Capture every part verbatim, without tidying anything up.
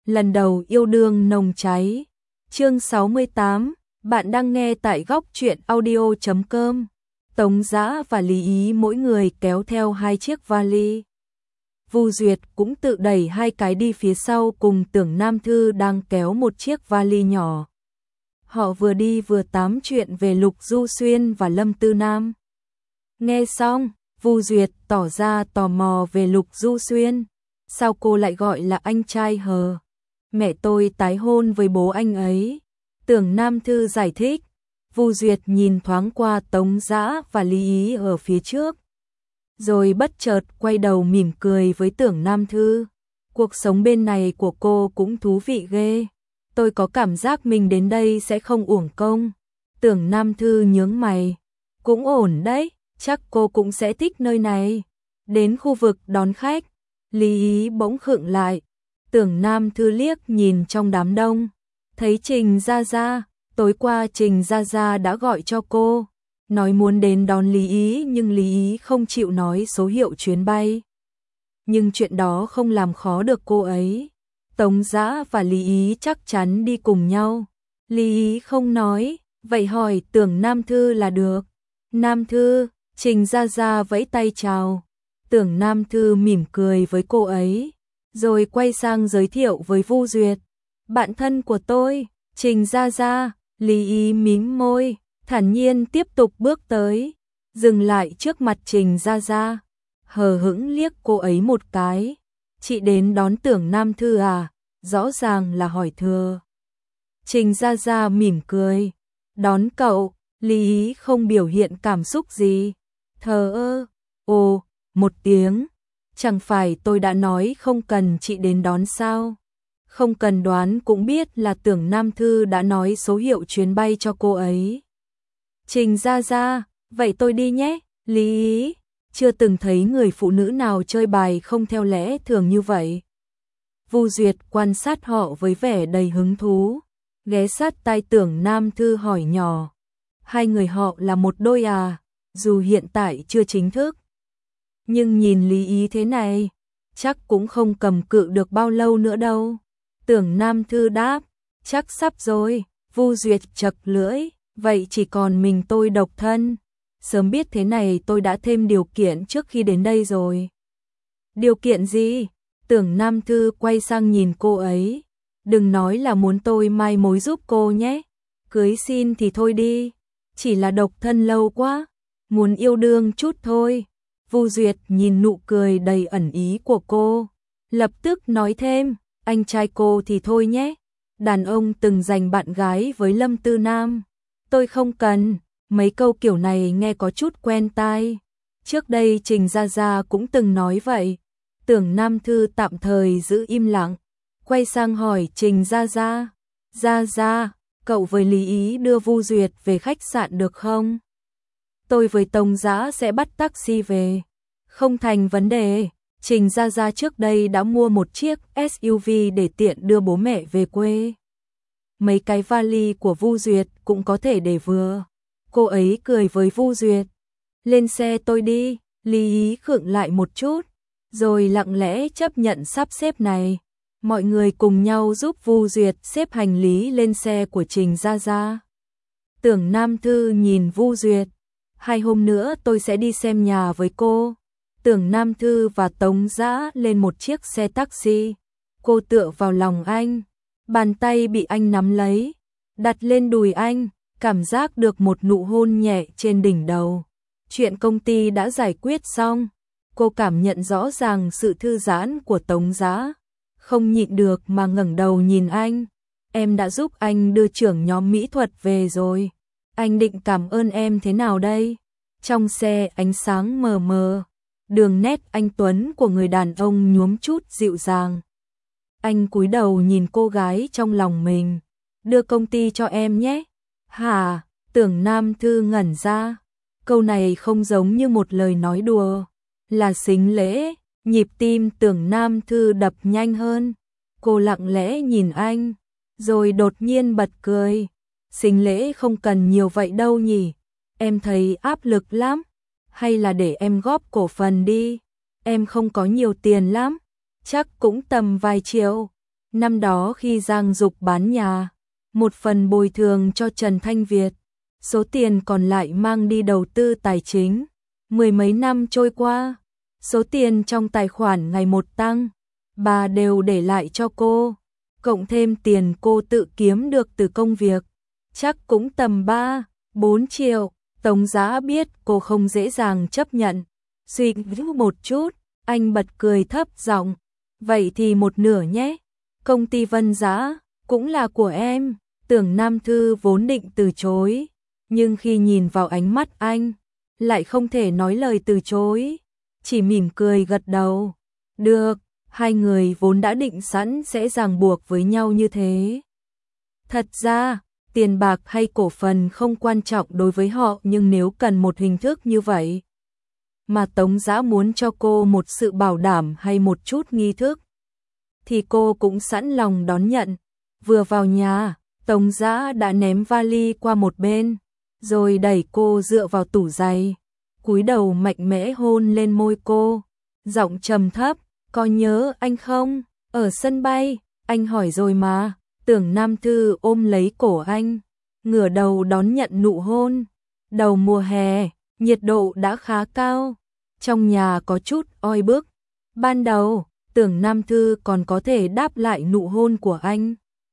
lần đầu yêu đương nồng cháy. Chương sáu mươi tám, bạn đang nghe tại góc truyện audio chấm com. Tống Dã và Lý Ý mỗi người kéo theo hai chiếc vali. Vu Duyệt cũng tự đẩy hai cái đi phía sau cùng Tưởng Nam Thư đang kéo một chiếc vali nhỏ. Họ vừa đi vừa tám chuyện về Lục Du Xuyên và Lâm Tư Nam. Nghe xong, Vu Duyệt tỏ ra tò mò về Lục Du Xuyên. Sao cô lại gọi là anh trai hờ? Mẹ tôi tái hôn với bố anh ấy. Tưởng Nam Thư giải thích. Vu Duyệt nhìn thoáng qua Tống Dã và Lý Ý ở phía trước, rồi bất chợt quay đầu mỉm cười với Tưởng Nam Thư. Cuộc sống bên này của cô cũng thú vị ghê. Tôi có cảm giác mình đến đây sẽ không uổng công. Tưởng Nam Thư nhướng mày. Cũng ổn đấy, chắc cô cũng sẽ thích nơi này. Đến khu vực đón khách, Lý Ý bỗng khựng lại. Tưởng Nam Thư liếc nhìn trong đám đông, thấy Trình Gia Gia. Tối qua Trình Gia Gia đã gọi cho cô, nói muốn đến đón Lý Ý nhưng Lý Ý không chịu nói số hiệu chuyến bay. Nhưng chuyện đó không làm khó được cô ấy. Tống Dã và Lý Ý chắc chắn đi cùng nhau. Lý Ý không nói, vậy hỏi Tưởng Nam Thư là được. Nam Thư, Trình Gia Gia vẫy tay chào. Tưởng Nam Thư mỉm cười với cô ấy, rồi quay sang giới thiệu với Vu Duyệt. Bạn thân của tôi, Trình Gia Gia. Lý Ý mím môi, thản nhiên tiếp tục bước tới, dừng lại trước mặt Trình Gia Gia, hờ hững liếc cô ấy một cái. Chị đến đón Tưởng Nam Thư à? Rõ ràng là hỏi thừa. Trình Gia Gia mỉm cười, đón cậu. Lý Ý không biểu hiện cảm xúc gì, thờ ơ, ồ, một tiếng. Chẳng phải tôi đã nói không cần chị đến đón sao? Không cần đoán cũng biết là Tưởng Nam Thư đã nói số hiệu chuyến bay cho cô ấy. Trình Gia Gia, vậy tôi đi nhé. Lý Ý, chưa từng thấy người phụ nữ nào chơi bài không theo lẽ thường như vậy. Vu Duyệt quan sát họ với vẻ đầy hứng thú, ghé sát tai Tưởng Nam Thư hỏi nhỏ. Hai người họ là một đôi à? Dù hiện tại chưa chính thức, nhưng nhìn Lý Ý thế này, chắc cũng không cầm cự được bao lâu nữa đâu. Tưởng Nam Thư đáp, chắc sắp rồi. Vu Duyệt chật lưỡi, vậy chỉ còn mình tôi độc thân. Sớm biết thế này tôi đã thêm điều kiện trước khi đến đây rồi. Điều kiện gì? Tưởng Nam Thư quay sang nhìn cô ấy. Đừng nói là muốn tôi mai mối giúp cô nhé. Cưới xin thì thôi đi. Chỉ là độc thân lâu quá. Muốn yêu đương chút thôi. Vu Duyệt nhìn nụ cười đầy ẩn ý của cô, lập tức nói thêm. Anh trai cô thì thôi nhé. Đàn ông từng giành bạn gái với Lâm Tư Nam. Tôi không cần. Mấy câu kiểu này nghe có chút quen tai. Trước đây Trình Gia Gia cũng từng nói vậy. Tưởng Nam Thư tạm thời giữ im lặng, quay sang hỏi Trình Gia Gia. Gia Gia, cậu với Lý Ý đưa Vu Duyệt về khách sạn được không? Tôi với Tống Dã sẽ bắt taxi về. Không thành vấn đề. Trình Gia Gia trước đây đã mua một chiếc ét u vê để tiện đưa bố mẹ về quê. Mấy cái vali của Vu Duyệt cũng có thể để vừa. Cô ấy cười với Vu Duyệt. Lên xe tôi đi. Lý Ý khựng lại một chút, rồi lặng lẽ chấp nhận sắp xếp này. Mọi người cùng nhau giúp Vu Duyệt xếp hành lý lên xe của Trình Gia Gia. Tưởng Nam Thư nhìn Vu Duyệt. Hai hôm nữa tôi sẽ đi xem nhà với cô. Tưởng Nam Thư và Tống Dã lên một chiếc xe taxi. Cô tựa vào lòng anh, bàn tay bị anh nắm lấy, đặt lên đùi anh, cảm giác được một nụ hôn nhẹ trên đỉnh đầu. Chuyện công ty đã giải quyết xong, cô cảm nhận rõ ràng sự thư giãn của Tống Dã, không nhịn được mà ngẩng đầu nhìn anh. Em đã giúp anh đưa trưởng nhóm mỹ thuật về rồi. Anh định cảm ơn em thế nào đây? Trong xe ánh sáng mờ mờ, đường nét anh tuấn của người đàn ông nhuốm chút dịu dàng. Anh cúi đầu nhìn cô gái trong lòng mình. Đưa công ty cho em nhé. Hả? Tưởng Nam Thư ngẩn ra. Câu này không giống như một lời nói đùa, là xính lễ. Nhịp tim Tưởng Nam Thư đập nhanh hơn. Cô lặng lẽ nhìn anh, rồi đột nhiên bật cười. Xính lễ không cần nhiều vậy đâu nhỉ? Em thấy áp lực lắm. Hay là để em góp cổ phần đi. Em không có nhiều tiền lắm, chắc cũng tầm vài triệu. Năm đó khi Giang Dục bán nhà, một phần bồi thường cho Trần Thanh Việt, số tiền còn lại mang đi đầu tư tài chính. Mười mấy năm trôi qua, số tiền trong tài khoản ngày một tăng, bà đều để lại cho cô, cộng thêm tiền cô tự kiếm được từ công việc, chắc cũng tầm ba, bốn triệu. Tống Giã biết cô không dễ dàng chấp nhận, suy nghĩ một chút, anh bật cười thấp giọng, vậy thì một nửa nhé, công ty Vân Giã cũng là của em. Tưởng Nam Thư vốn định từ chối, nhưng khi nhìn vào ánh mắt anh, lại không thể nói lời từ chối, chỉ mỉm cười gật đầu. Được, hai người vốn đã định sẵn sẽ ràng buộc với nhau như thế. Thật ra, tiền bạc hay cổ phần không quan trọng đối với họ, nhưng nếu cần một hình thức như vậy, mà Tống Giã muốn cho cô một sự bảo đảm hay một chút nghi thức, thì cô cũng sẵn lòng đón nhận. Vừa vào nhà, Tống Giã đã ném vali qua một bên, rồi đẩy cô dựa vào tủ giày, cúi đầu mạnh mẽ hôn lên môi cô, giọng trầm thấp, có nhớ anh không? Ở sân bay, anh hỏi rồi mà. Tưởng Nam Thư ôm lấy cổ anh, ngửa đầu đón nhận nụ hôn. Đầu mùa hè, nhiệt độ đã khá cao, trong nhà có chút oi bức. Ban đầu, Tưởng Nam Thư còn có thể đáp lại nụ hôn của anh.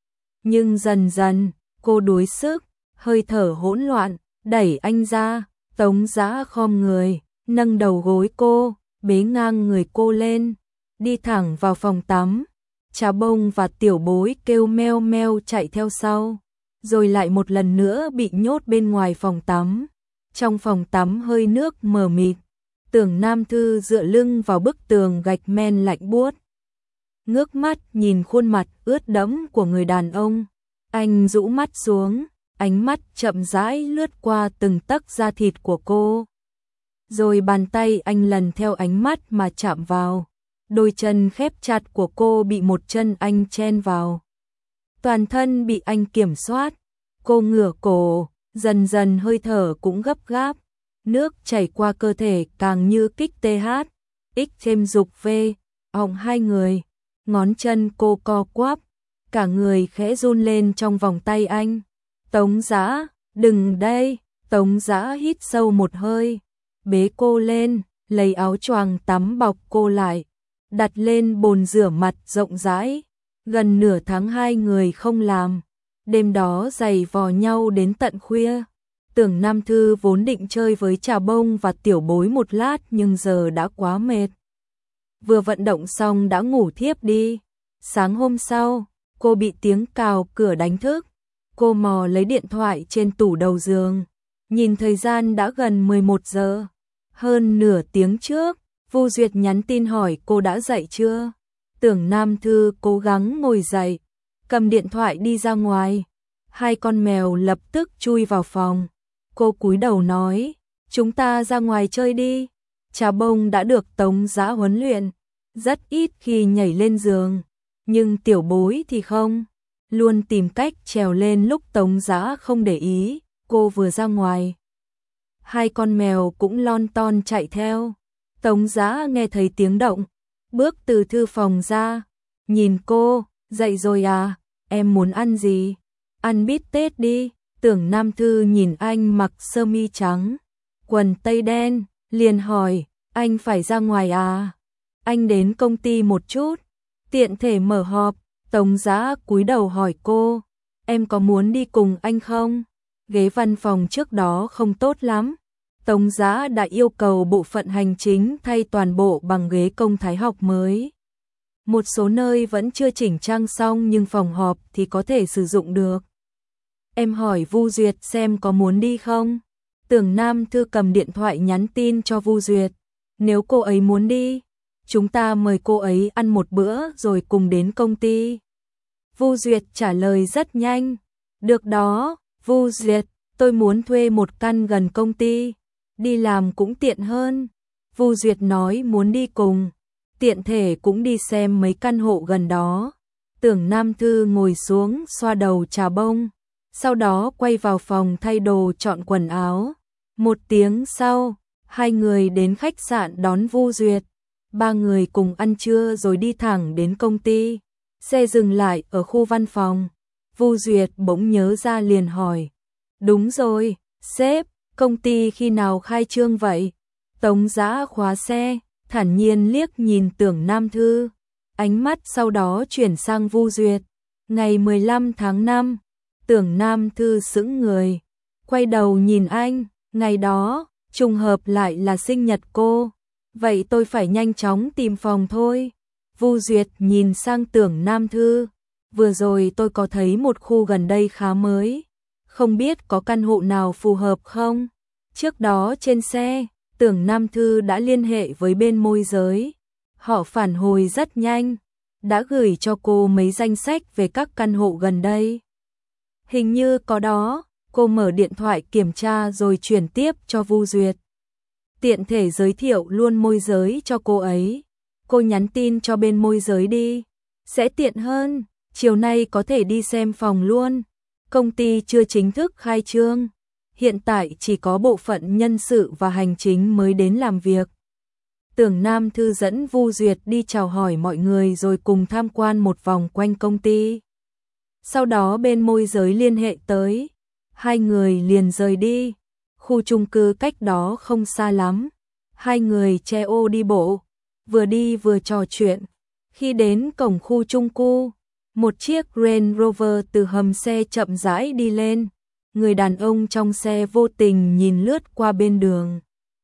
Nhưng dần dần, cô đuối sức, hơi thở hỗn loạn, đẩy anh ra. Tống Giã khom người, nâng đầu gối cô, bế ngang người cô lên, đi thẳng vào phòng tắm. Trà Bông và Tiểu Bối kêu meo meo chạy theo sau, rồi lại một lần nữa bị nhốt bên ngoài phòng tắm. Trong phòng tắm hơi nước mờ mịt, Tưởng Nam Thư dựa lưng vào bức tường gạch men lạnh buốt, ngước mắt nhìn khuôn mặt ướt đẫm của người đàn ông. Anh rũ mắt xuống, ánh mắt chậm rãi lướt qua từng tấc da thịt của cô, rồi bàn tay anh lần theo ánh mắt mà chạm vào. Đôi chân khép chặt của cô bị một chân anh chen vào, toàn thân bị anh kiểm soát. Cô ngửa cổ, dần dần hơi thở cũng gấp gáp, nước chảy qua cơ thể càng như kích tê hát, ích thêm dục vê, họng hai người, ngón chân cô co quắp, cả người khẽ run lên trong vòng tay anh. Tống Giã, đừng đây. Tống Giã hít sâu một hơi, bế cô lên, lấy áo choàng tắm bọc cô lại, đặt lên bồn rửa mặt rộng rãi. Gần nửa tháng hai người không làm, đêm đó giày vò nhau đến tận khuya. Tưởng Nam Thư vốn định chơi với Trà Bông và Tiểu Bối một lát, nhưng giờ đã quá mệt, vừa vận động xong đã ngủ thiếp đi. Sáng hôm sau, cô bị tiếng cào cửa đánh thức. Cô mò lấy điện thoại trên tủ đầu giường, nhìn thời gian đã gần mười một giờ. Hơn nửa tiếng trước, Vu Duyệt nhắn tin hỏi cô đã dậy chưa. Tưởng Nam Thư cố gắng ngồi dậy, cầm điện thoại đi ra ngoài. Hai con mèo lập tức chui vào phòng. Cô cúi đầu nói, chúng ta ra ngoài chơi đi. Trà Bông đã được Tống Giã huấn luyện, rất ít khi nhảy lên giường, nhưng Tiểu Bối thì không, luôn tìm cách trèo lên lúc Tống Giã không để ý. Cô vừa ra ngoài, hai con mèo cũng lon ton chạy theo. Tống Giã nghe thấy tiếng động, bước từ thư phòng ra, nhìn cô, dậy rồi à, em muốn ăn gì? Ăn bít tết đi. Tưởng Nam Thư nhìn anh mặc sơ mi trắng, quần tây đen, liền hỏi, anh phải ra ngoài à? Anh đến công ty một chút, tiện thể mở họp. Tống Giã cúi đầu hỏi cô, em có muốn đi cùng anh không? Ghế văn phòng trước đó không tốt lắm. Tống Giã đã yêu cầu bộ phận hành chính thay toàn bộ bằng ghế công thái học mới. Một số nơi vẫn chưa chỉnh trang xong nhưng phòng họp thì có thể sử dụng được. Em hỏi Vu Duyệt xem có muốn đi không? Tưởng Nam Thư cầm điện thoại nhắn tin cho Vu Duyệt. Nếu cô ấy muốn đi, chúng ta mời cô ấy ăn một bữa rồi cùng đến công ty. Vu Duyệt trả lời rất nhanh. Được đó, Vu Duyệt, tôi muốn thuê một căn gần công ty, đi làm cũng tiện hơn. Vu Duyệt nói muốn đi cùng, tiện thể cũng đi xem mấy căn hộ gần đó. Tưởng Nam Thư ngồi xuống xoa đầu Trà Bông, sau đó quay vào phòng thay đồ chọn quần áo. Một tiếng sau, hai người đến khách sạn đón Vu Duyệt. Ba người cùng ăn trưa rồi đi thẳng đến công ty. Xe dừng lại ở khu văn phòng. Vu Duyệt bỗng nhớ ra liền hỏi. Đúng rồi, sếp, công ty khi nào khai trương vậy? Tống Dã khóa xe, thản nhiên liếc nhìn Tưởng Nam Thư. Ánh mắt sau đó chuyển sang Vu Duyệt. Ngày mười lăm tháng năm, Tưởng Nam Thư sững người. Quay đầu nhìn anh, ngày đó, trùng hợp lại là sinh nhật cô. Vậy tôi phải nhanh chóng tìm phòng thôi. Vu Duyệt nhìn sang Tưởng Nam Thư. Vừa rồi tôi có thấy một khu gần đây khá mới. Không biết có căn hộ nào phù hợp không? Trước đó trên xe, Tưởng Nam Thư đã liên hệ với bên môi giới. Họ phản hồi rất nhanh, đã gửi cho cô mấy danh sách về các căn hộ gần đây. Hình như có đó, cô mở điện thoại kiểm tra rồi chuyển tiếp cho Vu Duyệt. Tiện thể giới thiệu luôn môi giới cho cô ấy. Cô nhắn tin cho bên môi giới đi, sẽ tiện hơn, chiều nay có thể đi xem phòng luôn. Công ty chưa chính thức khai trương, hiện tại chỉ có bộ phận nhân sự và hành chính mới đến làm việc. Tưởng Nam Thư dẫn Vu Duyệt đi chào hỏi mọi người rồi cùng tham quan một vòng quanh công ty. Sau đó bên môi giới liên hệ tới, hai người liền rời đi. Khu chung cư cách đó không xa lắm, hai người che ô đi bộ, vừa đi vừa trò chuyện. Khi đến cổng khu chung cư, một chiếc Range Rover từ hầm xe chậm rãi đi lên. Người đàn ông trong xe vô tình nhìn lướt qua bên đường.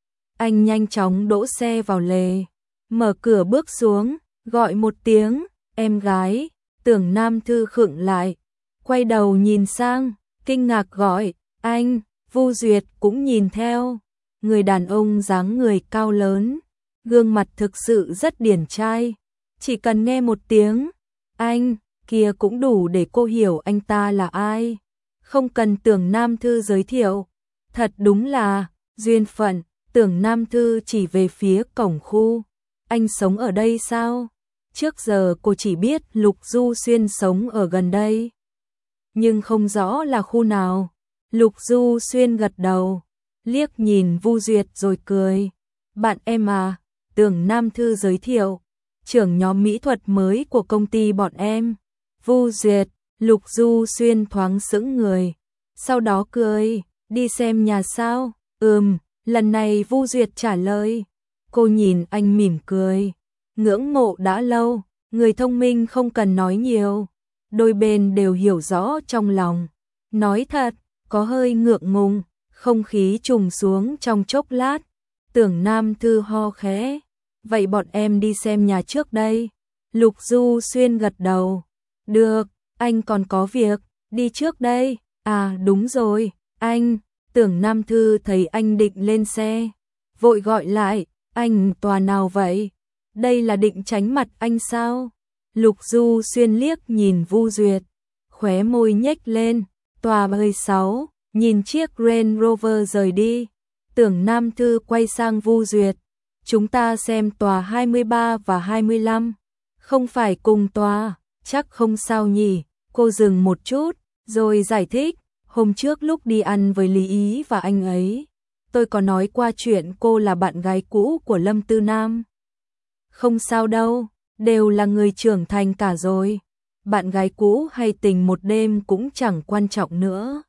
Anh nhanh chóng đỗ xe vào lề, mở cửa bước xuống, gọi một tiếng, em gái. Tưởng Nam Thư khựng lại, quay đầu nhìn sang, kinh ngạc gọi, anh. Vu Duyệt cũng nhìn theo. Người đàn ông dáng người cao lớn, gương mặt thực sự rất điển trai. Chỉ cần nghe một tiếng anh kia cũng đủ để cô hiểu anh ta là ai. Không cần Tưởng Nam Thư giới thiệu. Thật đúng là duyên phận. Tưởng Nam Thư chỉ về phía cổng khu. Anh sống ở đây sao? Trước giờ cô chỉ biết Lục Du Xuyên sống ở gần đây, nhưng không rõ là khu nào. Lục Du Xuyên gật đầu, liếc nhìn Vu Duyệt rồi cười. Bạn em à, Tưởng Nam Thư giới thiệu, trưởng nhóm mỹ thuật mới của công ty bọn em. Vu Duyệt, Lục Du Xuyên thoáng sững người, sau đó cười, đi xem nhà sao? Ừm, lần này Vu Duyệt trả lời. Cô nhìn anh mỉm cười, ngưỡng mộ đã lâu, người thông minh không cần nói nhiều. Đôi bên đều hiểu rõ trong lòng. Nói thật, có hơi ngượng ngùng, không khí trùng xuống trong chốc lát. Tưởng Nam Thư ho khẽ, vậy bọn em đi xem nhà trước đây. Lục Du Xuyên gật đầu, được, anh còn có việc, đi trước đây. À đúng rồi, anh. Tưởng Nam Thư thấy anh định lên xe, vội gọi lại, anh tòa nào vậy? Đây là định tránh mặt anh sao? Lục Du Xuyên liếc nhìn Vu Duyệt, khóe môi nhếch lên, tòa mười sáu. Nhìn chiếc Range Rover rời đi, Tưởng Nam Thư quay sang Vu Duyệt, chúng ta xem tòa hai mươi ba và hai mươi lăm, không phải cùng tòa, chắc không sao nhỉ. Cô dừng một chút, rồi giải thích, hôm trước lúc đi ăn với Lý Ý và anh ấy, tôi có nói qua chuyện cô là bạn gái cũ của Lâm Tư Nam. Không sao đâu, đều là người trưởng thành cả rồi, bạn gái cũ hay tình một đêm cũng chẳng quan trọng nữa.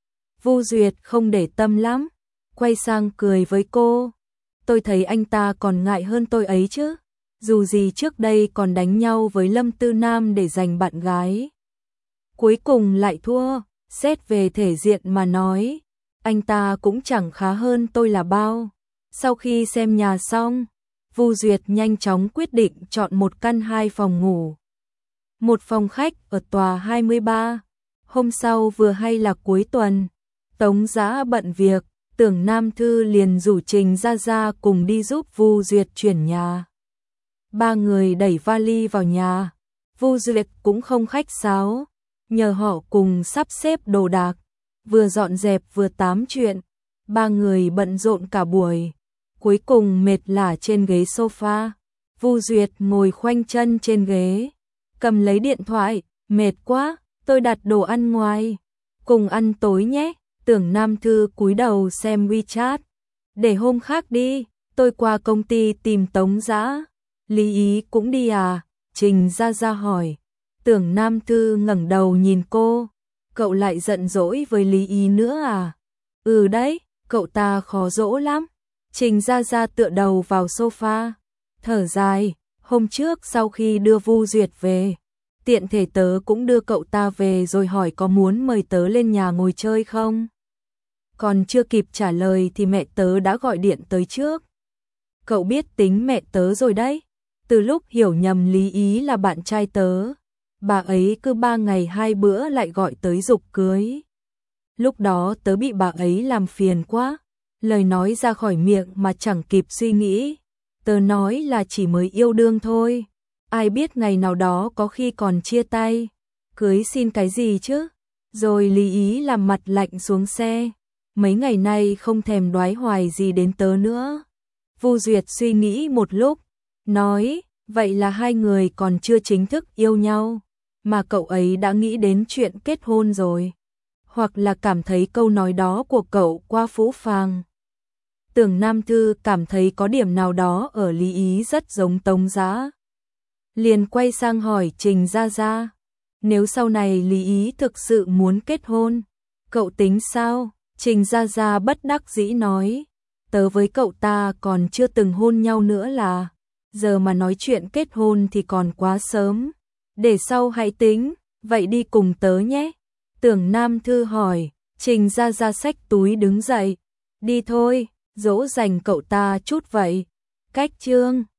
Vu Duyệt không để tâm lắm, quay sang cười với cô. Tôi thấy anh ta còn ngại hơn tôi ấy chứ. Dù gì trước đây còn đánh nhau với Lâm Tư Nam để giành bạn gái. Cuối cùng lại thua, xét về thể diện mà nói, anh ta cũng chẳng khá hơn tôi là bao. Sau khi xem nhà xong, Vu Duyệt nhanh chóng quyết định chọn một căn hai phòng ngủ, một phòng khách ở tòa hai mươi ba. Hôm sau vừa hay là cuối tuần, Tống Dã bận việc, Tưởng Nam Thư liền rủ Trình Gia Gia cùng đi giúp Vu Duyệt chuyển nhà. Ba người đẩy vali vào nhà, Vu Duyệt cũng không khách sáo, nhờ họ cùng sắp xếp đồ đạc, vừa dọn dẹp vừa tám chuyện. Ba người bận rộn cả buổi, cuối cùng mệt lả trên ghế sofa. Vu Duyệt ngồi khoanh chân trên ghế, cầm lấy điện thoại, mệt quá, tôi đặt đồ ăn ngoài, cùng ăn tối nhé. Tưởng Nam Thư cúi đầu xem WeChat, để hôm khác đi, tôi qua công ty tìm Tống Dã. Lý Ý cũng đi à? Trình Gia Gia hỏi. Tưởng Nam Thư ngẩng đầu nhìn cô, cậu lại giận dỗi với Lý Ý nữa à? Ừ đấy, cậu ta khó dỗ lắm. Trình Gia Gia tựa đầu vào sofa, thở dài, hôm trước sau khi đưa Vu Duyệt về, tiện thể tớ cũng đưa cậu ta về rồi hỏi có muốn mời tớ lên nhà ngồi chơi không? Còn chưa kịp trả lời thì mẹ tớ đã gọi điện tới trước. Cậu biết tính mẹ tớ rồi đấy, từ lúc hiểu nhầm Lý Ý là bạn trai tớ, bà ấy cứ ba ngày hai bữa lại gọi tới giục cưới. Lúc đó tớ bị bà ấy làm phiền quá, lời nói ra khỏi miệng mà chẳng kịp suy nghĩ. Tớ nói là chỉ mới yêu đương thôi, ai biết ngày nào đó có khi còn chia tay, cưới xin cái gì chứ. Rồi Lý Ý làm mặt lạnh xuống xe, mấy ngày nay không thèm đoái hoài gì đến tớ nữa. Vu Duyệt suy nghĩ một lúc, nói, vậy là hai người còn chưa chính thức yêu nhau, mà cậu ấy đã nghĩ đến chuyện kết hôn rồi. Hoặc là cảm thấy câu nói đó của cậu quá phũ phàng. Tưởng Nam Thư cảm thấy có điểm nào đó ở Lý Ý rất giống Tống Dã. Liền quay sang hỏi Trình Gia Gia, nếu sau này Lý Ý thực sự muốn kết hôn, cậu tính sao? Trình Gia Gia bất đắc dĩ nói, tớ với cậu ta còn chưa từng hôn nhau nữa là, giờ mà nói chuyện kết hôn thì còn quá sớm, để sau hãy tính, vậy đi cùng tớ nhé. Tưởng Nam Thư hỏi, Trình Gia Gia xách túi đứng dậy, đi thôi, dỗ dành cậu ta chút vậy. Cách chương